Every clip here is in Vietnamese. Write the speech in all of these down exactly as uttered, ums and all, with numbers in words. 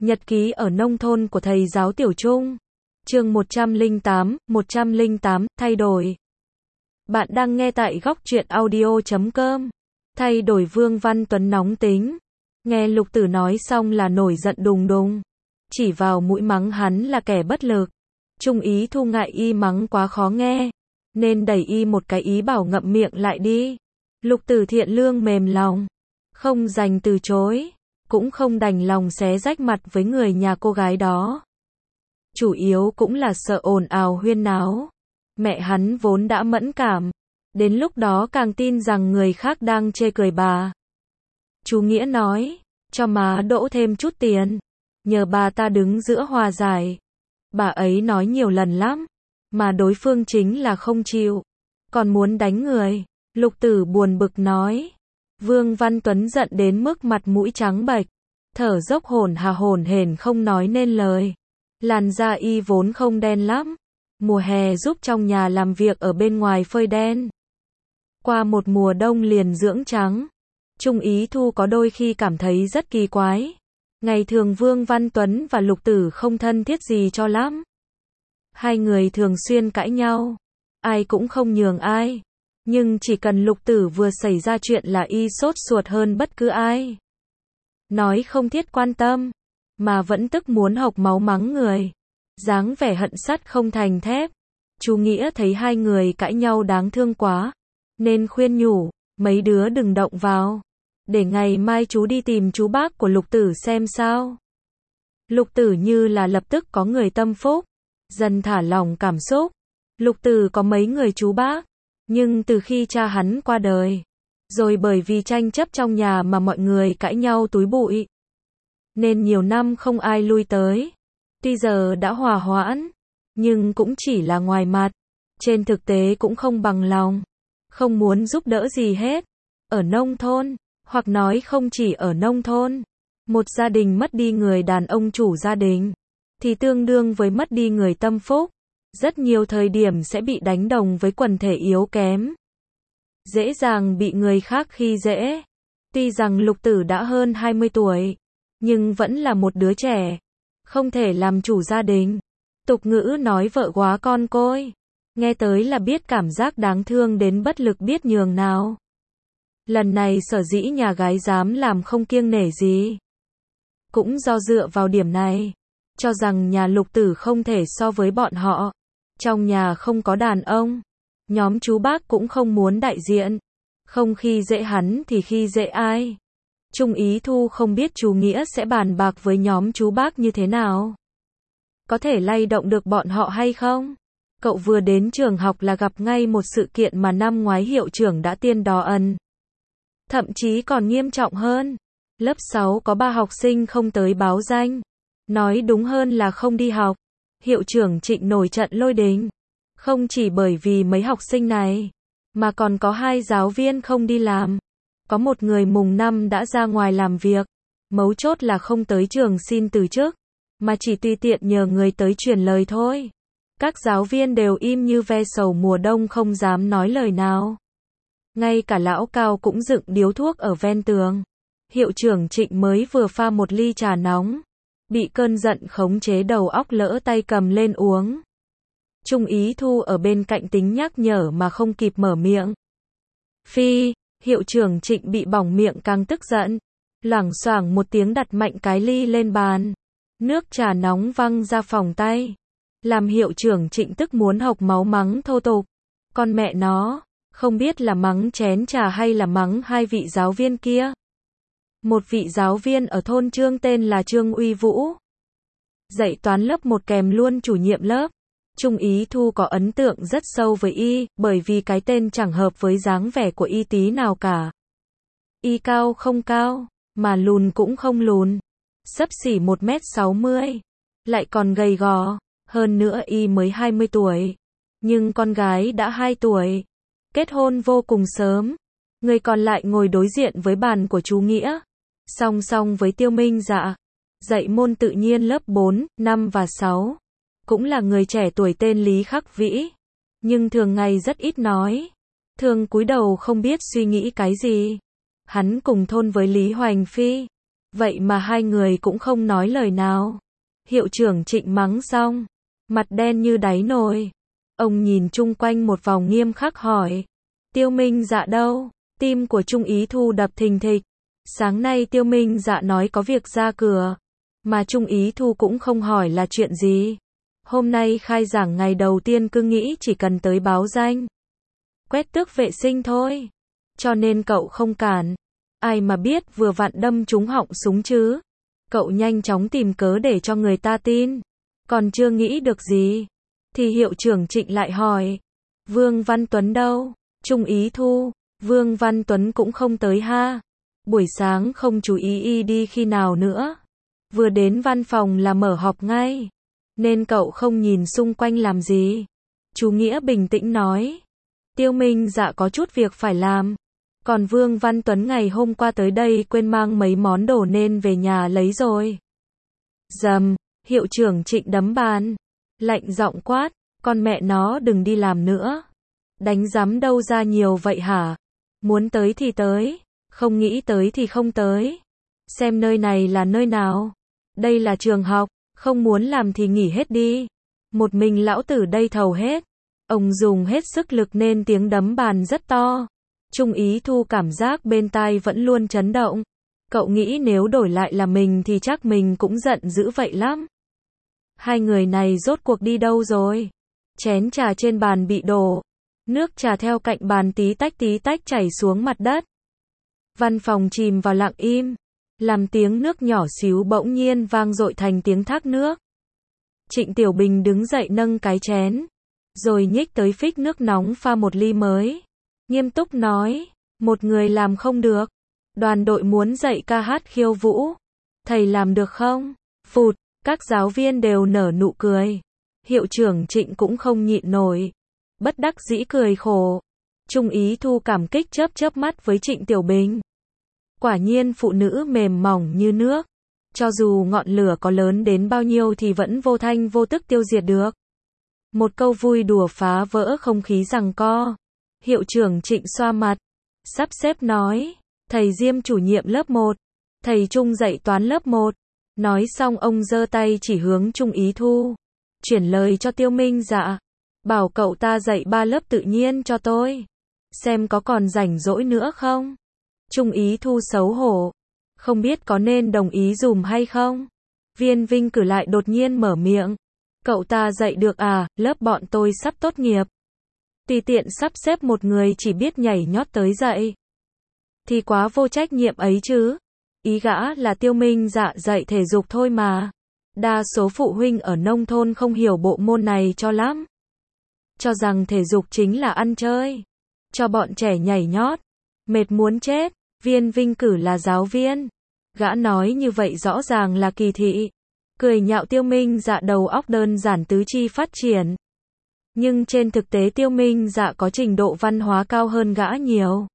Nhật ký ở nông thôn của thầy giáo Tiểu Trung. Chương một trăm lẻ tám, một trăm lẻ tám, thay đổi. Bạn đang nghe tại góc truyện audio chấm com. Thay đổi Vương Văn Tuấn nóng tính. Nghe Lục Tử nói xong là nổi giận đùng đùng. Chỉ vào mũi mắng hắn là kẻ bất lực. Trung ý Thu ngại y mắng quá khó nghe, nên đẩy y một cái ý bảo ngậm miệng lại đi. Lục Tử thiện lương mềm lòng, không dành từ chối, cũng không đành lòng xé rách mặt với người nhà cô gái đó. Chủ yếu cũng là sợ ồn ào huyên náo. Mẹ hắn vốn đã mẫn cảm, đến lúc đó càng tin rằng người khác đang chê cười bà. Chú Nghĩa nói, cho má đỗ thêm chút tiền, nhờ bà ta đứng giữa hòa giải. Bà ấy nói nhiều lần lắm, mà đối phương chính là không chịu, còn muốn đánh người. Lục Tử buồn bực nói. Vương Văn Tuấn giận đến mức mặt mũi trắng bệch, thở dốc hổn hà hổn hển không nói nên lời. Làn da y vốn không đen lắm, mùa hè giúp trong nhà làm việc ở bên ngoài phơi đen. Qua một mùa đông liền dưỡng trắng. Trung ý Thu có đôi khi cảm thấy rất kỳ quái. Ngày thường Vương Văn Tuấn và Lục Tử không thân thiết gì cho lắm. Hai người thường xuyên cãi nhau, ai cũng không nhường ai. Nhưng chỉ cần Lục Tử vừa xảy ra chuyện là y sốt ruột hơn bất cứ ai. Nói không thiết quan tâm, mà vẫn tức muốn hộc máu mắng người. Dáng vẻ hận sắt không thành thép. Chú Nghĩa thấy hai người cãi nhau đáng thương quá, nên khuyên nhủ, mấy đứa đừng động vào. Để ngày mai chú đi tìm chú bác của Lục Tử xem sao. Lục Tử như là lập tức có người tâm phúc, dần thả lỏng cảm xúc. Lục Tử có mấy người chú bác, nhưng từ khi cha hắn qua đời, rồi bởi vì tranh chấp trong nhà mà mọi người cãi nhau túi bụi, nên nhiều năm không ai lui tới. Tuy giờ đã hòa hoãn, nhưng cũng chỉ là ngoài mặt, trên thực tế cũng không bằng lòng, không muốn giúp đỡ gì hết. Ở nông thôn, hoặc nói không chỉ ở nông thôn, một gia đình mất đi người đàn ông chủ gia đình, thì tương đương với mất đi người tâm phúc. Rất nhiều thời điểm sẽ bị đánh đồng với quần thể yếu kém, dễ dàng bị người khác khi dễ. Tuy rằng Lục Tử đã hơn hai mươi tuổi, nhưng vẫn là một đứa trẻ, không thể làm chủ gia đình. Tục ngữ nói vợ góa con côi, nghe tới là biết cảm giác đáng thương đến bất lực biết nhường nào. Lần này sở dĩ nhà gái dám làm không kiêng nể gì, cũng do dựa vào điểm này, cho rằng nhà Lục Tử không thể so với bọn họ. Trong nhà không có đàn ông, nhóm chú bác cũng không muốn đại diện, không khi dễ hắn thì khi dễ ai. Trung ý Thu không biết chú Nghĩa sẽ bàn bạc với nhóm chú bác như thế nào, có thể lay động được bọn họ hay không. Cậu vừa đến trường học là gặp ngay một sự kiện mà năm ngoái hiệu trưởng đã tiên đò ẩn. Thậm chí còn nghiêm trọng hơn. Lớp sáu có ba học sinh không tới báo danh. Nói đúng hơn là không đi học. Hiệu trưởng Trịnh nổi trận lôi đình. Không chỉ bởi vì mấy học sinh này, mà còn có hai giáo viên không đi làm. Có một người mùng năm đã ra ngoài làm việc. Mấu chốt là không tới trường xin từ chức, mà chỉ tùy tiện nhờ người tới truyền lời thôi. Các giáo viên đều im như ve sầu mùa đông không dám nói lời nào. Ngay cả lão Cao cũng dựng điếu thuốc ở ven tường. Hiệu trưởng Trịnh mới vừa pha một ly trà nóng, bị cơn giận khống chế đầu óc lỡ tay cầm lên uống. Trung ý Thu ở bên cạnh tính nhắc nhở mà không kịp mở miệng. Phi, hiệu trưởng Trịnh bị bỏng miệng càng tức giận. Loảng xoảng một tiếng đặt mạnh cái ly lên bàn. Nước trà nóng văng ra phòng tay, làm hiệu trưởng Trịnh tức muốn hộc máu mắng thô tục. Con mẹ nó, không biết là mắng chén trà hay là mắng hai vị giáo viên kia. Một vị giáo viên ở thôn Trương tên là Trương Uy Vũ, dạy toán lớp một kèm luôn chủ nhiệm lớp. Trung ý Thu có ấn tượng rất sâu với y, bởi vì cái tên chẳng hợp với dáng vẻ của y tí nào cả. Y cao không cao, mà lùn cũng không lùn, xấp xỉ một mét sáu mươi, lại còn gầy gò. Hơn nữa y mới hai mươi tuổi, nhưng con gái đã hai tuổi, kết hôn vô cùng sớm. Người còn lại ngồi đối diện với bàn của chú Nghĩa, song song với Tiêu Minh Dạ, dạy môn tự nhiên lớp bốn, năm và sáu. Cũng là người trẻ tuổi tên Lý Khắc Vĩ, nhưng thường ngày rất ít nói, thường cúi đầu không biết suy nghĩ cái gì. Hắn cùng thôn với Lý Hoành Phi, Vậy mà hai người cũng không nói lời nào. Hiệu trưởng Trịnh mắng xong, mặt đen như đáy nồi. Ông nhìn chung quanh một vòng nghiêm khắc hỏi, Tiêu Minh Dạ đâu? Tim của Trung Ý Thu đập thình thịch. Sáng nay Tiêu Minh Dạ nói có việc ra cửa, mà Trung Ý Thu cũng không hỏi là chuyện gì. Hôm nay khai giảng ngày đầu tiên cứ nghĩ chỉ cần tới báo danh, quét tước vệ sinh thôi, cho nên cậu không cản. Ai mà biết vừa vặn đâm trúng họng súng chứ. Cậu nhanh chóng tìm cớ để cho người ta tin. Còn chưa nghĩ được gì, thì hiệu trưởng Trịnh lại hỏi, Vương Văn Tuấn đâu? Trung Ý Thu, Vương Văn Tuấn cũng không tới ha. Buổi sáng không chú ý y đi khi nào nữa. Vừa đến văn phòng là mở họp ngay, nên cậu không nhìn xung quanh làm gì. Chú Nghĩa bình tĩnh nói, Tiêu Minh Dạ có chút việc phải làm. Còn Vương Văn Tuấn ngày hôm qua tới đây quên mang mấy món đồ nên về nhà lấy rồi. Dầm, hiệu trưởng Trịnh đấm bàn, lạnh giọng quát, con mẹ nó đừng đi làm nữa. Đánh giám đâu ra nhiều vậy hả? Muốn tới thì tới, không nghĩ tới thì không tới. Xem nơi này là nơi nào? Đây là trường học, không muốn làm thì nghỉ hết đi. Một mình lão tử đây thầu hết. Ông dùng hết sức lực nên tiếng đấm bàn rất to. Trung Ý Thu cảm giác bên tai vẫn luôn chấn động. Cậu nghĩ nếu đổi lại là mình thì chắc mình cũng giận dữ vậy lắm. Hai người này rốt cuộc đi đâu rồi? Chén trà trên bàn bị đổ. Nước trà theo cạnh bàn tí tách tí tách chảy xuống mặt đất. Văn phòng chìm vào lặng im. Làm tiếng nước nhỏ xíu bỗng nhiên vang dội thành tiếng thác nước. Trịnh Tiểu Bình đứng dậy nâng cái chén, rồi nhích tới phích nước nóng pha một ly mới. Nghiêm túc nói, một người làm không được. Đoàn đội muốn dạy ca hát khiêu vũ. Thầy làm được không? Phụt, các giáo viên đều nở nụ cười. Hiệu trưởng Trịnh cũng không nhịn nổi. Bất đắc dĩ cười khổ. Trung Ý Thu cảm kích chớp chớp mắt với Trịnh Tiểu Bình. Quả nhiên phụ nữ mềm mỏng như nước. Cho dù ngọn lửa có lớn đến bao nhiêu thì vẫn vô thanh vô tức tiêu diệt được. Một câu vui đùa phá vỡ không khí giằng co. Hiệu trưởng Trịnh xoa mặt, sắp xếp nói, thầy Diêm chủ nhiệm lớp một, thầy Trung dạy toán lớp một. Nói xong ông giơ tay chỉ hướng Trung Ý Thu, chuyển lời cho Tiêu Minh Dạ, bảo cậu ta dạy ba lớp tự nhiên cho tôi, xem có còn rảnh rỗi nữa không. Trung Ý Thu xấu hổ, không biết có nên đồng ý dùm hay không. Viên Vinh Cử lại đột nhiên mở miệng, cậu ta dạy được à, lớp bọn tôi sắp tốt nghiệp. Tùy tiện sắp xếp một người chỉ biết nhảy nhót tới dạy, thì quá vô trách nhiệm ấy chứ. Ý gã là Tiêu Minh Dạ dạy thể dục thôi mà. Đa số phụ huynh ở nông thôn không hiểu bộ môn này cho lắm. Cho rằng thể dục chính là ăn chơi, cho bọn trẻ nhảy nhót, mệt muốn chết. Viên Vinh Cử là giáo viên. Gã nói như vậy rõ ràng là kỳ thị. Cười nhạo Tiêu Minh Dạ đầu óc đơn giản tứ chi phát triển. Nhưng trên thực tế Tiêu Minh Dạ có trình độ văn hóa cao hơn gã nhiều.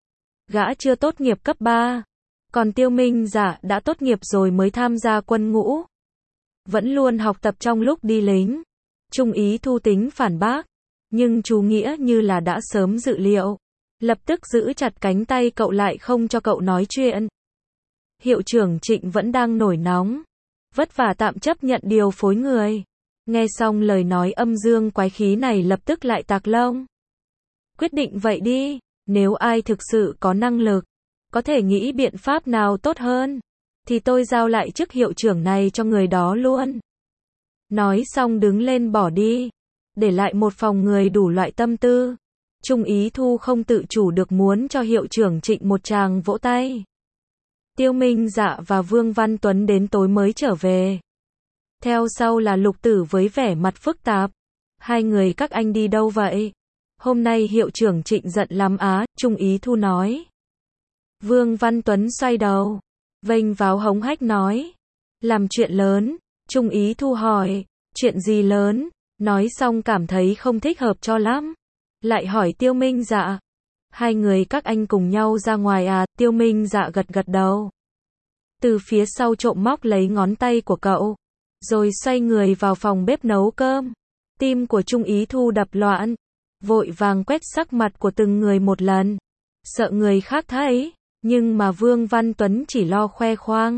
Gã chưa tốt nghiệp cấp ba. Còn Tiêu Minh Dạ đã tốt nghiệp rồi mới tham gia quân ngũ. Vẫn luôn học tập trong lúc đi lính. Trung Ý Thu tính phản bác. Nhưng chú Nghĩa như là đã sớm dự liệu. Lập tức giữ chặt cánh tay cậu lại không cho cậu nói chuyện. Hiệu trưởng Trịnh vẫn đang nổi nóng. Vất vả tạm chấp nhận điều phối người. Nghe xong lời nói âm dương quái khí này lập tức lại tạc lông. Quyết định vậy đi. Nếu ai thực sự có năng lực, có thể nghĩ biện pháp nào tốt hơn, thì tôi giao lại chức hiệu trưởng này cho người đó luôn. Nói xong đứng lên bỏ đi. Để lại một phòng người đủ loại tâm tư. Trung Ý Thu không tự chủ được muốn cho hiệu trưởng Trịnh một tràng vỗ tay. Tiêu Minh Dạ và Vương Văn Tuấn đến tối mới trở về. Theo sau là Lục Tử với vẻ mặt phức tạp. Hai người các anh đi đâu vậy? Hôm nay hiệu trưởng Trịnh giận lắm á, Trung Ý Thu nói. Vương Văn Tuấn xoay đầu, vênh váo hống hách nói. Làm chuyện lớn. Trung Ý Thu hỏi, chuyện gì lớn? Nói xong cảm thấy không thích hợp cho lắm. Lại hỏi Tiêu Minh Dạ. Hai người các anh cùng nhau ra ngoài à? Tiêu Minh Dạ gật gật đầu. Từ phía sau trộm móc lấy ngón tay của cậu. Rồi xoay người vào phòng bếp nấu cơm. Tim của Trung Ý Thu đập loạn. Vội vàng quét sắc mặt của từng người một lần. Sợ người khác thấy. Nhưng mà Vương Văn Tuấn chỉ lo khoe khoang.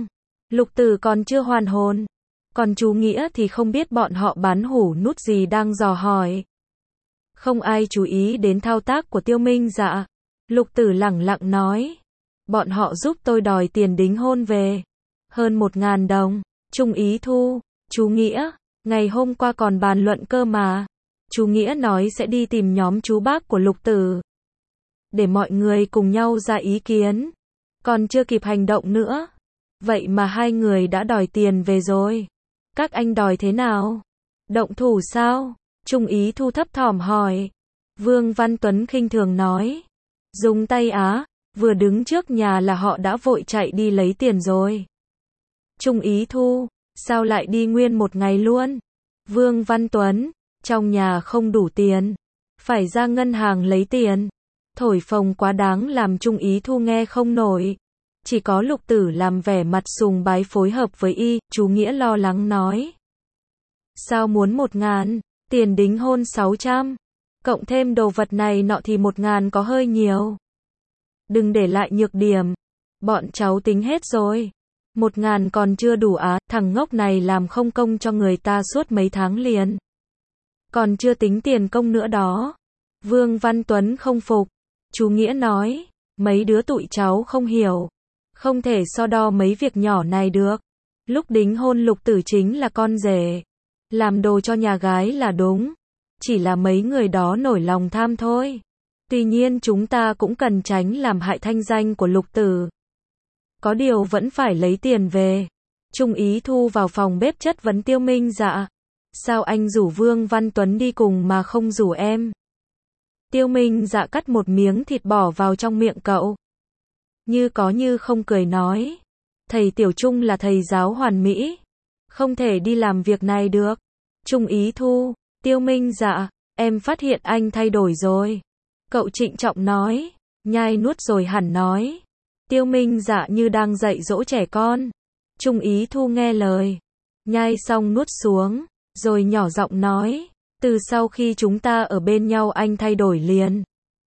Lục Tử còn chưa hoàn hồn. Còn chú Nghĩa thì không biết bọn họ bán hủ nút gì đang dò hỏi. Không ai chú ý đến thao tác của Tiêu Minh Dạ. Lục Tử lẳng lặng nói. Bọn họ giúp tôi đòi tiền đính hôn về. Hơn một ngàn đồng. Trung Ý Thu, chú Nghĩa, ngày hôm qua còn bàn luận cơ mà. Chú Nghĩa nói sẽ đi tìm nhóm chú bác của Lục Tử. Để mọi người cùng nhau ra ý kiến. Còn chưa kịp hành động nữa. Vậy mà hai người đã đòi tiền về rồi. Các anh đòi thế nào? Động thủ sao? Trung Ý Thu thấp thỏm hỏi. Vương Văn Tuấn khinh thường nói. Dùng tay á, vừa đứng trước nhà là họ đã vội chạy đi lấy tiền rồi. Trung Ý Thu, sao lại đi nguyên một ngày luôn? Vương Văn Tuấn, trong nhà không đủ tiền. Phải ra ngân hàng lấy tiền. Thổi phồng quá đáng làm Trung Ý Thu nghe không nổi. Chỉ có Lục Tử làm vẻ mặt sùng bái phối hợp với y, chú Nghĩa lo lắng nói. Sao muốn một ngàn, tiền đính hôn sáu trăm, cộng thêm đồ vật này nọ thì một ngàn có hơi nhiều. Đừng để lại nhược điểm, bọn cháu tính hết rồi. Một ngàn còn chưa đủ á, thằng ngốc này làm không công cho người ta suốt mấy tháng liền. Còn chưa tính tiền công nữa đó. Vương Văn Tuấn không phục. Chú Nghĩa nói, mấy đứa tụi cháu không hiểu. Không thể so đo mấy việc nhỏ này được. Lúc đính hôn Lục Tử chính là con rể. Làm đồ cho nhà gái là đúng. Chỉ là mấy người đó nổi lòng tham thôi. Tuy nhiên chúng ta cũng cần tránh làm hại thanh danh của Lục Tử. Có điều vẫn phải lấy tiền về. Trung Ý Thu vào phòng bếp chất vấn Tiêu Minh Dạ. Sao anh rủ Vương Văn Tuấn đi cùng mà không rủ em? Tiêu Minh Dạ cắt một miếng thịt bỏ vào trong miệng cậu. Như có như không cười nói. Thầy Tiểu Trung là thầy giáo hoàn mỹ. Không thể đi làm việc này được. Trung Ý Thu, Tiêu Minh Dạ, em phát hiện anh thay đổi rồi. Cậu trịnh trọng nói. Nhai nuốt rồi hẳn nói. Tiêu Minh Dạ như đang dạy dỗ trẻ con. Trung Ý Thu nghe lời. Nhai xong nuốt xuống. Rồi nhỏ giọng nói. Từ sau khi chúng ta ở bên nhau anh thay đổi liền.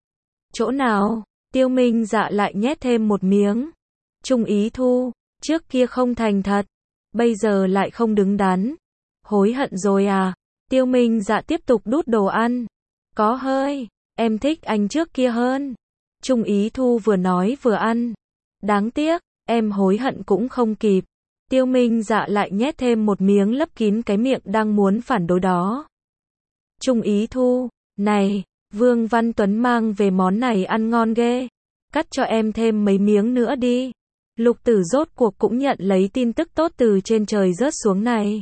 Chỗ nào? Tiêu Minh Dạ lại nhét thêm một miếng. Trung Ý Thu, trước kia không thành thật. Bây giờ lại không đứng đắn. Hối hận rồi à? Tiêu Minh Dạ tiếp tục đút đồ ăn. Có hơi. Em thích anh trước kia hơn. Trung Ý Thu vừa nói vừa ăn. Đáng tiếc, em hối hận cũng không kịp. Tiêu Minh Dạ lại nhét thêm một miếng lấp kín cái miệng đang muốn phản đối đó. Trung Ý Thu, này, Vương Văn Tuấn mang về món này ăn ngon ghê. Cắt cho em thêm mấy miếng nữa đi. Lục Tử rốt cuộc cũng nhận lấy tin tức tốt từ trên trời rớt xuống này.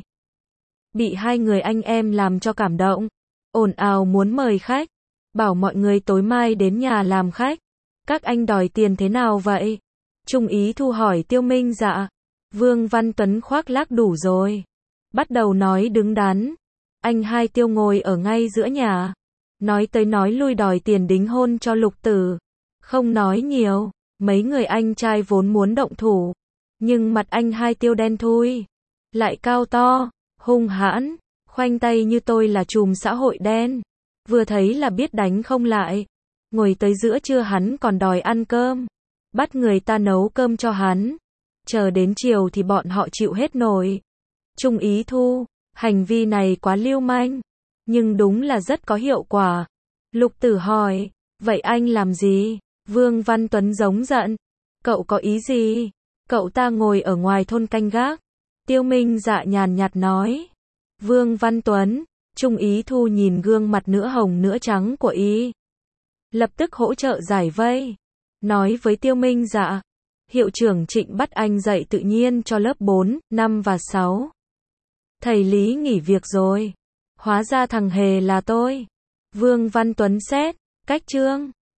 Bị hai người anh em làm cho cảm động. Ồn ào muốn mời khách. Bảo mọi người tối mai đến nhà làm khách. Các anh đòi tiền thế nào vậy? Trung Ý Thu hỏi Tiêu Minh Dạ. Vương Văn Tuấn khoác lác đủ rồi. Bắt đầu nói đứng đắn. Anh hai Tiêu ngồi ở ngay giữa nhà. Nói tới nói lui đòi tiền đính hôn cho Lục Tử. Không nói nhiều. Mấy người anh trai vốn muốn động thủ. Nhưng mặt anh hai Tiêu đen thui. Lại cao to, hung hãn, khoanh tay như tôi là trùm xã hội đen. Vừa thấy là biết đánh không lại. Ngồi tới giữa trưa hắn còn đòi ăn cơm. Bắt người ta nấu cơm cho hắn. Chờ đến chiều thì bọn họ chịu hết nổi. Trung Ý Thu, hành vi này quá lưu manh. Nhưng đúng là rất có hiệu quả. Lục Tử hỏi, vậy anh làm gì? Vương Văn Tuấn giống giận. Cậu có ý gì? Cậu ta ngồi ở ngoài thôn canh gác. Tiêu Minh Dạ nhàn nhạt nói. Vương Văn Tuấn, Trung Ý Thu nhìn gương mặt nửa hồng nửa trắng của y. Lập tức hỗ trợ giải vây. Nói với Tiêu Minh Dạ. Hiệu trưởng Trịnh bắt anh dạy tự nhiên cho lớp bốn, năm và sáu. Thầy Lý nghỉ việc rồi. Hóa ra thằng hề là tôi. Vương Văn Tuấn xét, cách chương.